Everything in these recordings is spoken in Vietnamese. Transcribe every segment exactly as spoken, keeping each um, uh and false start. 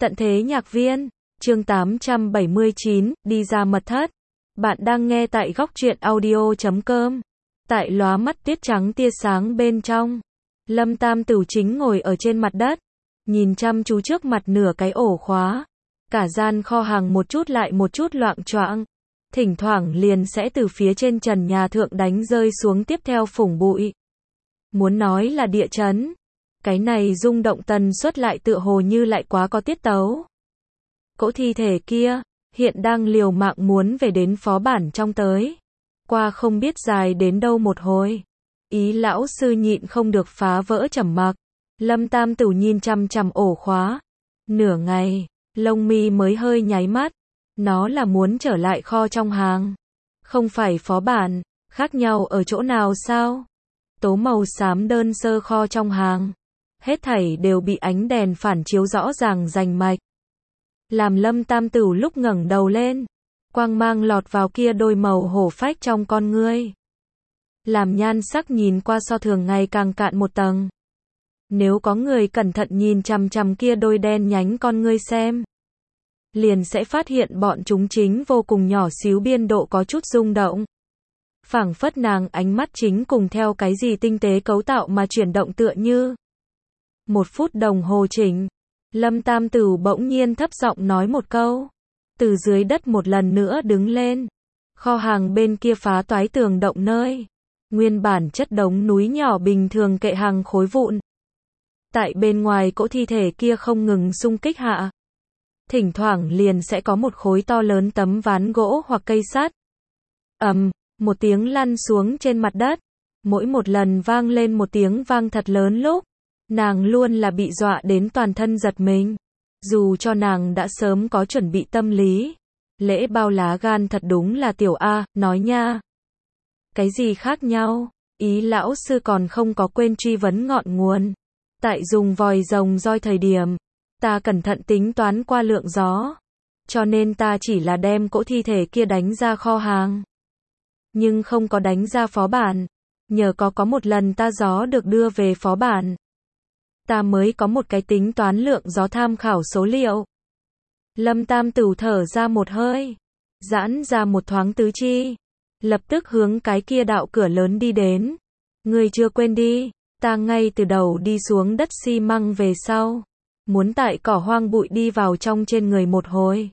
Tận thế nhạc viên, chương tám trăm bảy mươi chín, đi ra mật thất. Bạn đang nghe tại góc truyện audio chấm com. Tại lóa mắt tuyết trắng tia sáng bên trong, Lâm Tam Tửu chính ngồi ở trên mặt đất, nhìn chăm chú trước mặt nửa cái ổ khóa. Cả gian kho hàng một chút lại một chút loạng choạng, thỉnh thoảng liền sẽ từ phía trên trần nhà thượng đánh rơi xuống tiếp theo phủng bụi. Muốn nói là địa chấn, cái này rung động tần suất lại tựa hồ như lại quá có tiết tấu. Cỗ thi thể kia, hiện đang liều mạng muốn về đến phó bản trong tới. Qua không biết dài đến đâu một hồi. Ý lão sư nhịn không được phá vỡ trầm mặc. Lâm Tam Tửu nhìn chằm chằm ổ khóa. Nửa ngày, lông mi mới hơi nháy mắt. Nó là muốn trở lại kho trong hàng. Không phải phó bản, khác nhau ở chỗ nào sao? Tố màu xám đơn sơ kho trong hàng. Hết thảy đều bị ánh đèn phản chiếu rõ ràng rành mạch. Làm Lâm Tam Tửu lúc ngẩng đầu lên, quang mang lọt vào kia đôi màu hổ phách trong con ngươi. Làm nhan sắc nhìn qua so thường ngày càng cạn một tầng. Nếu có người cẩn thận nhìn chằm chằm kia đôi đen nhánh con ngươi xem, liền sẽ phát hiện bọn chúng chính vô cùng nhỏ xíu biên độ có chút rung động. Phảng phất nàng ánh mắt chính cùng theo cái gì tinh tế cấu tạo mà chuyển động tựa như. Một phút đồng hồ chỉnh, Lâm Tam Tửu bỗng nhiên thấp giọng nói một câu. Từ dưới đất một lần nữa đứng lên. Kho hàng bên kia phá toái tường động nơi. Nguyên bản chất đống núi nhỏ bình thường kệ hàng khối vụn. Tại bên ngoài cỗ thi thể kia không ngừng xung kích hạ. Thỉnh thoảng liền sẽ có một khối to lớn tấm ván gỗ hoặc cây sắt. Ầm, một tiếng lăn xuống trên mặt đất. Mỗi một lần vang lên một tiếng vang thật lớn lúc. Nàng luôn là bị dọa đến toàn thân giật mình. Dù cho nàng đã sớm có chuẩn bị tâm lý. Lễ bao lá gan thật đúng là tiểu A, nói nha. Cái gì khác nhau? Ý lão sư còn không có quên truy vấn ngọn nguồn. Tại dùng vòi rồng roi thời điểm, ta cẩn thận tính toán qua lượng gió. Cho nên ta chỉ là đem cỗ thi thể kia đánh ra kho hàng. Nhưng không có đánh ra phó bản. Nhờ có có một lần ta gió được đưa về phó bản. Ta mới có một cái tính toán lượng gió tham khảo số liệu. Lâm Tam Tửu thở ra một hơi, giãn ra một thoáng tứ chi, lập tức hướng cái kia đạo cửa lớn đi đến. Ngươi chưa quên đi, ta ngay từ đầu đi xuống đất xi măng về sau, muốn tại cỏ hoang bụi đi vào trong trên người một hồi,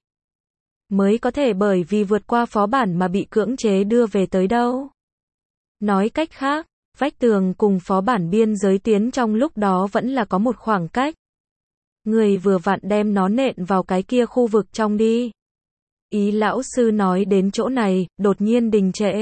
mới có thể bởi vì vượt qua phó bản mà bị cưỡng chế đưa về tới đâu. Nói cách khác, vách tường cùng phó bản biên giới tiến trong lúc đó vẫn là có một khoảng cách. Người vừa vặn đem nó nện vào cái kia khu vực trong đi. Ý lão sư nói đến chỗ này, đột nhiên đình trệ.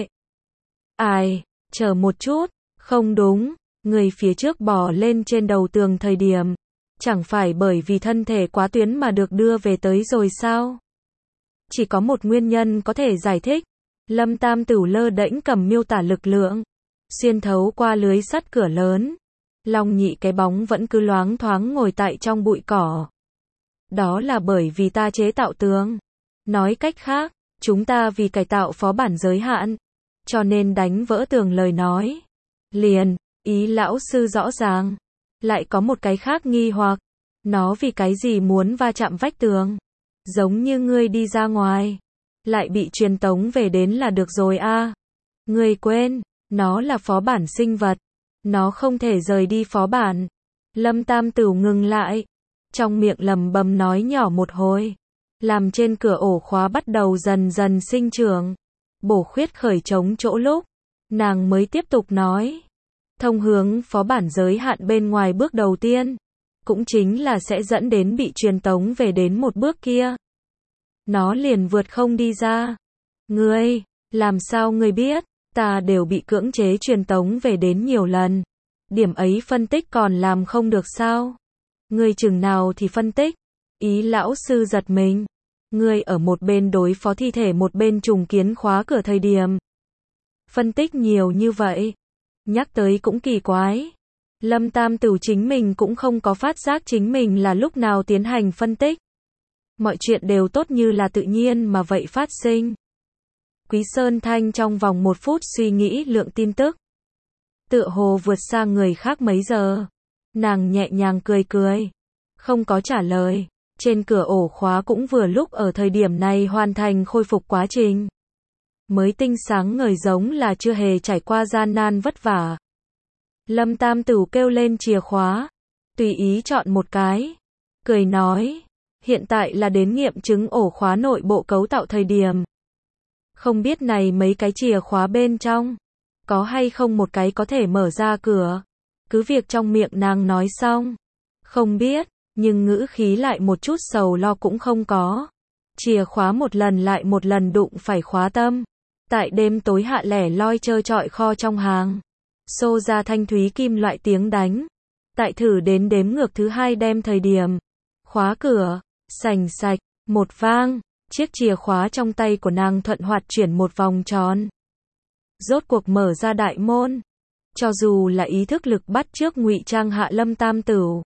Ai, chờ một chút, không đúng, người phía trước bò lên trên đầu tường thời điểm. Chẳng phải bởi vì thân thể quá tuyến mà được đưa về tới rồi sao? Chỉ có một nguyên nhân có thể giải thích. Lâm Tam Tửu lơ đễnh cầm miêu tả lực lượng. Xuyên thấu qua lưới sắt cửa lớn. Long Nhị cái bóng vẫn cứ loáng thoáng ngồi tại trong bụi cỏ. Đó là bởi vì ta chế tạo tường. Nói cách khác, chúng ta vì cải tạo phó bản giới hạn. Cho nên đánh vỡ tường lời nói. Liền, ý lão sư rõ ràng. Lại có một cái khác nghi hoặc. Nó vì cái gì muốn va chạm vách tường. Giống như ngươi đi ra ngoài. Lại bị truyền tống về đến là được rồi a. À. Ngươi quên. Nó là phó bản sinh vật. Nó không thể rời đi phó bản. Lâm Tam Tửu ngừng lại. Trong miệng lầm bầm nói nhỏ một hồi. Làm trên cửa ổ khóa bắt đầu dần dần sinh trưởng. Bổ khuyết khởi trống chỗ lúc. Nàng mới tiếp tục nói. Thông hướng phó bản giới hạn bên ngoài bước đầu tiên. Cũng chính là sẽ dẫn đến bị truyền tống về đến một bước kia. Nó liền vượt không đi ra. Ngươi, làm sao ngươi biết? Ta đều bị cưỡng chế truyền tống về đến nhiều lần. Điểm ấy phân tích còn làm không được sao? Ngươi chừng nào thì phân tích? Ý lão sư giật mình. Ngươi ở một bên đối phó thi thể một bên trùng kiến khóa cửa thời điểm. Phân tích nhiều như vậy. Nhắc tới cũng kỳ quái. Lâm Tam Tửu chính mình cũng không có phát giác chính mình là lúc nào tiến hành phân tích. Mọi chuyện đều tốt như là tự nhiên mà vậy phát sinh. Quý Sơn Thanh trong vòng một phút suy nghĩ lượng tin tức. Tựa hồ vượt xa người khác mấy giờ. Nàng nhẹ nhàng cười cười. Không có trả lời. Trên cửa ổ khóa cũng vừa lúc ở thời điểm này hoàn thành khôi phục quá trình. Mới tinh sáng ngời giống là chưa hề trải qua gian nan vất vả. Lâm Tam Tửu kêu lên chìa khóa, tùy ý chọn một cái, cười nói, hiện tại là đến nghiệm chứng ổ khóa nội bộ cấu tạo thời điểm. Không biết này mấy cái chìa khóa bên trong, có hay không một cái có thể mở ra cửa. Cứ việc trong miệng nàng nói xong, không biết, nhưng ngữ khí lại một chút sầu lo cũng không có. Chìa khóa một lần lại một lần đụng phải khóa tâm. Tại đêm tối hạ lẻ loi trơ trọi kho trong hàng. Xô ra thanh thúy kim loại tiếng đánh. Tại thử đến đếm ngược thứ hai đem thời điểm. Khóa cửa, sành sạch, một vang. Chiếc chìa khóa trong tay của nàng thuận hoạt chuyển một vòng tròn. Rốt cuộc mở ra đại môn. Cho dù là ý thức lực bắt chước ngụy trang hạ Lâm Tam Tửu.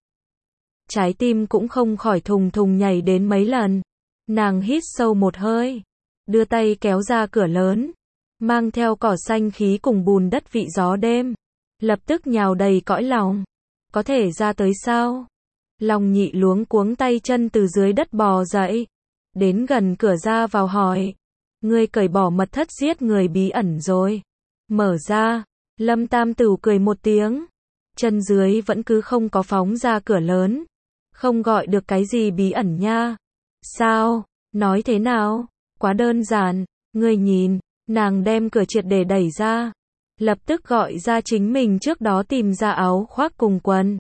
Trái tim cũng không khỏi thùng thùng nhảy đến mấy lần. Nàng hít sâu một hơi. Đưa tay kéo ra cửa lớn. Mang theo cỏ xanh khí cùng bùn đất vị gió đêm. Lập tức nhào đầy cõi lòng. Có thể ra tới sao? Lòng nhị luống cuống tay chân từ dưới đất bò dậy. Đến gần cửa ra vào hỏi. Ngươi cởi bỏ mật thất giết người bí ẩn rồi. Mở ra. Lâm Tam Tửu cười một tiếng. Chân dưới vẫn cứ không có phóng ra cửa lớn. Không gọi được cái gì bí ẩn nha. Sao? Nói thế nào? Quá đơn giản. Ngươi nhìn. Nàng đem cửa triệt để đẩy ra. Lập tức gọi ra chính mình trước đó tìm ra áo khoác cùng quần.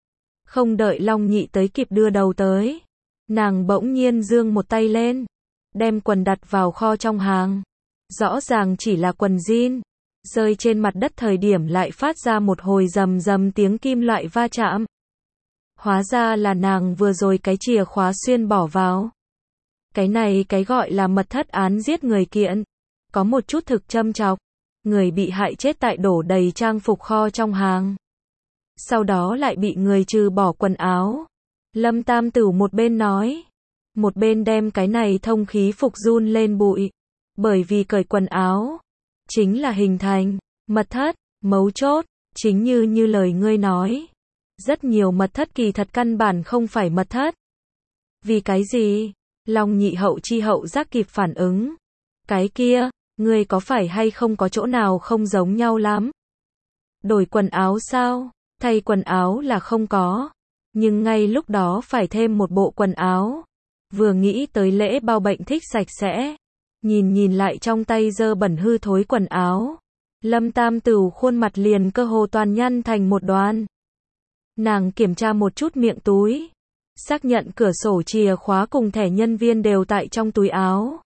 Không đợi Long Nhị tới kịp đưa đầu tới. Nàng bỗng nhiên giương một tay lên. Đem quần đặt vào kho trong hàng. Rõ ràng chỉ là quần jean. Rơi trên mặt đất thời điểm lại phát ra một hồi rầm rầm tiếng kim loại va chạm. Hóa ra là nàng vừa rồi cái chìa khóa xuyên bỏ vào. Cái này cái gọi là mật thất án giết người kiện. Có một chút thực châm chọc. Người bị hại chết tại đổ đầy trang phục kho trong hàng. Sau đó lại bị người trừ bỏ quần áo. Lâm Tam Tửu một bên nói. Một bên đem cái này thông khí phục run lên bụi. Bởi vì cởi quần áo. Chính là hình thành. Mật thất. Mấu chốt. Chính như như lời ngươi nói. Rất nhiều mật thất kỳ thật căn bản không phải mật thất. Vì cái gì? Long Nhị hậu chi hậu giác kịp phản ứng. Cái kia. Ngươi có phải hay không có chỗ nào không giống nhau lắm? Đổi quần áo sao? Thay quần áo là không có. Nhưng ngay lúc đó phải thêm một bộ quần áo. Vừa nghĩ tới lễ bao bệnh thích sạch sẽ. Nhìn nhìn lại trong tay dơ bẩn hư thối quần áo. Lâm Tam Tửu khuôn mặt liền cơ hồ toàn nhăn thành một đoàn. Nàng kiểm tra một chút miệng túi. Xác nhận cửa sổ chìa khóa cùng thẻ nhân viên đều tại trong túi áo.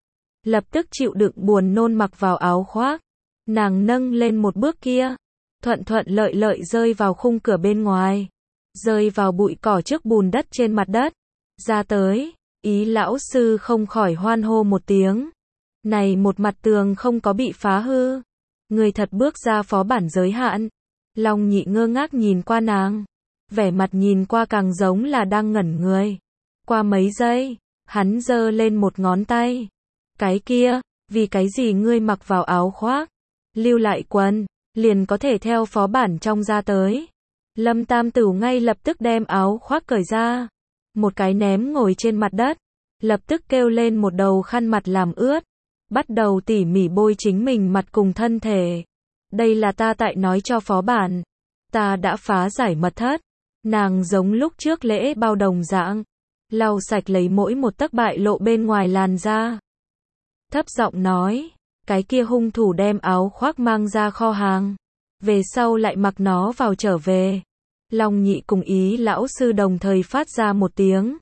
Lập tức chịu đựng buồn nôn mặc vào áo khoác. Nàng nâng lên một bước kia. Thuận thuận lợi lợi rơi vào khung cửa bên ngoài. Rơi vào bụi cỏ trước bùn đất trên mặt đất. Ra tới. Ý lão sư không khỏi hoan hô một tiếng. Này một mặt tường không có bị phá hư. Người thật bước ra phó bản giới hạn. Long Nhị ngơ ngác nhìn qua nàng. Vẻ mặt nhìn qua càng giống là đang ngẩn người. Qua mấy giây. Hắn giơ lên một ngón tay. Cái kia, vì cái gì ngươi mặc vào áo khoác, lưu lại quần, liền có thể theo phó bản trong ra tới. Lâm Tam Tửu ngay lập tức đem áo khoác cởi ra, một cái ném ngồi trên mặt đất, lập tức kêu lên một đầu khăn mặt làm ướt, bắt đầu tỉ mỉ bôi chính mình mặt cùng thân thể. Đây là ta tại nói cho phó bản, ta đã phá giải mật thất. Nàng giống lúc trước lễ bao đồng dạng, lau sạch lấy mỗi một tấc bại lộ bên ngoài làn da. Thấp giọng nói, cái kia hung thủ đem áo khoác mang ra kho hàng, về sau lại mặc nó vào trở về. Long Nhị cùng Ý lão sư đồng thời phát ra một tiếng.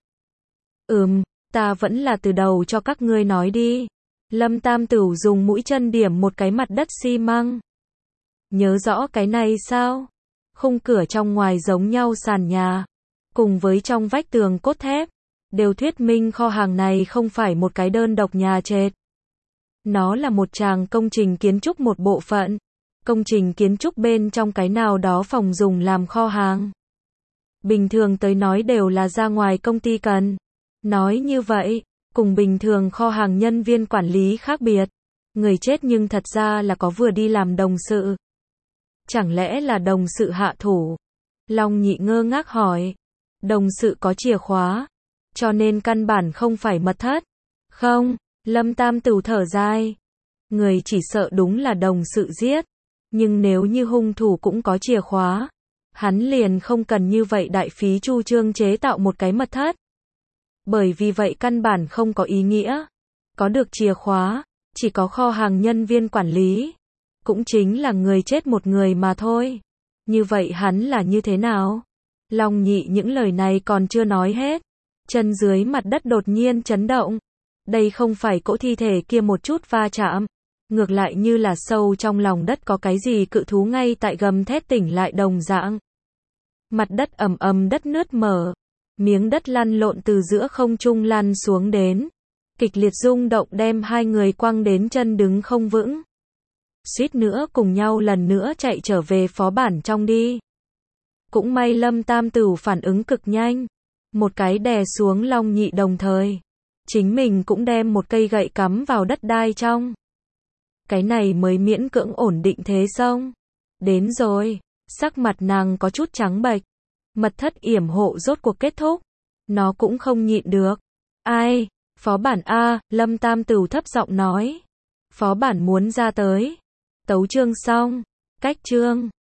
Ừm, ta vẫn là từ đầu cho các ngươi nói đi. Lâm Tam Tửu dùng mũi chân điểm một cái mặt đất xi măng. Nhớ rõ cái này sao? Khung cửa trong ngoài giống nhau sàn nhà, cùng với trong vách tường cốt thép, đều thuyết minh kho hàng này không phải một cái đơn độc nhà trệt. Nó là một tràng công trình kiến trúc một bộ phận. Công trình kiến trúc bên trong cái nào đó phòng dùng làm kho hàng. Bình thường tới nói đều là ra ngoài công ty cần. Nói như vậy, cùng bình thường kho hàng nhân viên quản lý khác biệt. Người chết nhưng thật ra là có vừa đi làm đồng sự. Chẳng lẽ là đồng sự hạ thủ? Long Nhị ngơ ngác hỏi. Đồng sự có chìa khóa. cho nên căn bản không phải mật thất. Không, Lâm Tam Tửu thở dài. Người chỉ sợ đúng là đồng sự giết. Nhưng nếu như hung thủ cũng có chìa khóa, hắn liền không cần như vậy đại phí chu trương chế tạo một cái mật thất. Bởi vì vậy căn bản không có ý nghĩa. Có được chìa khóa, chỉ có kho hàng nhân viên quản lý. Cũng chính là người chết một người mà thôi. Như vậy hắn là như thế nào? Long Nhị những lời này còn chưa nói hết. Chân dưới mặt đất đột nhiên chấn động. Đây không phải cỗ thi thể kia một chút va chạm. Ngược lại như là sâu trong lòng đất có cái gì cự thú ngay tại gầm thét tỉnh lại đồng dạng. Mặt đất ầm ầm đất nứt mở. Miếng đất lăn lộn từ giữa không trung lăn xuống đến. Kịch liệt rung động đem hai người quăng đến chân đứng không vững. Suýt nữa cùng nhau lần nữa chạy trở về phó bản trong đi. Cũng may Lâm Tam Tửu phản ứng cực nhanh. Một cái đè xuống Long Nhị đồng thời. Chính mình cũng đem một cây gậy cắm vào đất đai trong. Cái này mới miễn cưỡng ổn định thế xong. Đến rồi. Sắc mặt nàng có chút trắng bệch. Mật thất yểm hộ rốt cuộc kết thúc. Nó cũng không nhịn được. Ai? Phó bản A, Lâm Tam Tửu thấp giọng nói. Phó bản muốn ra tới. Tấu chương xong. Cách chương.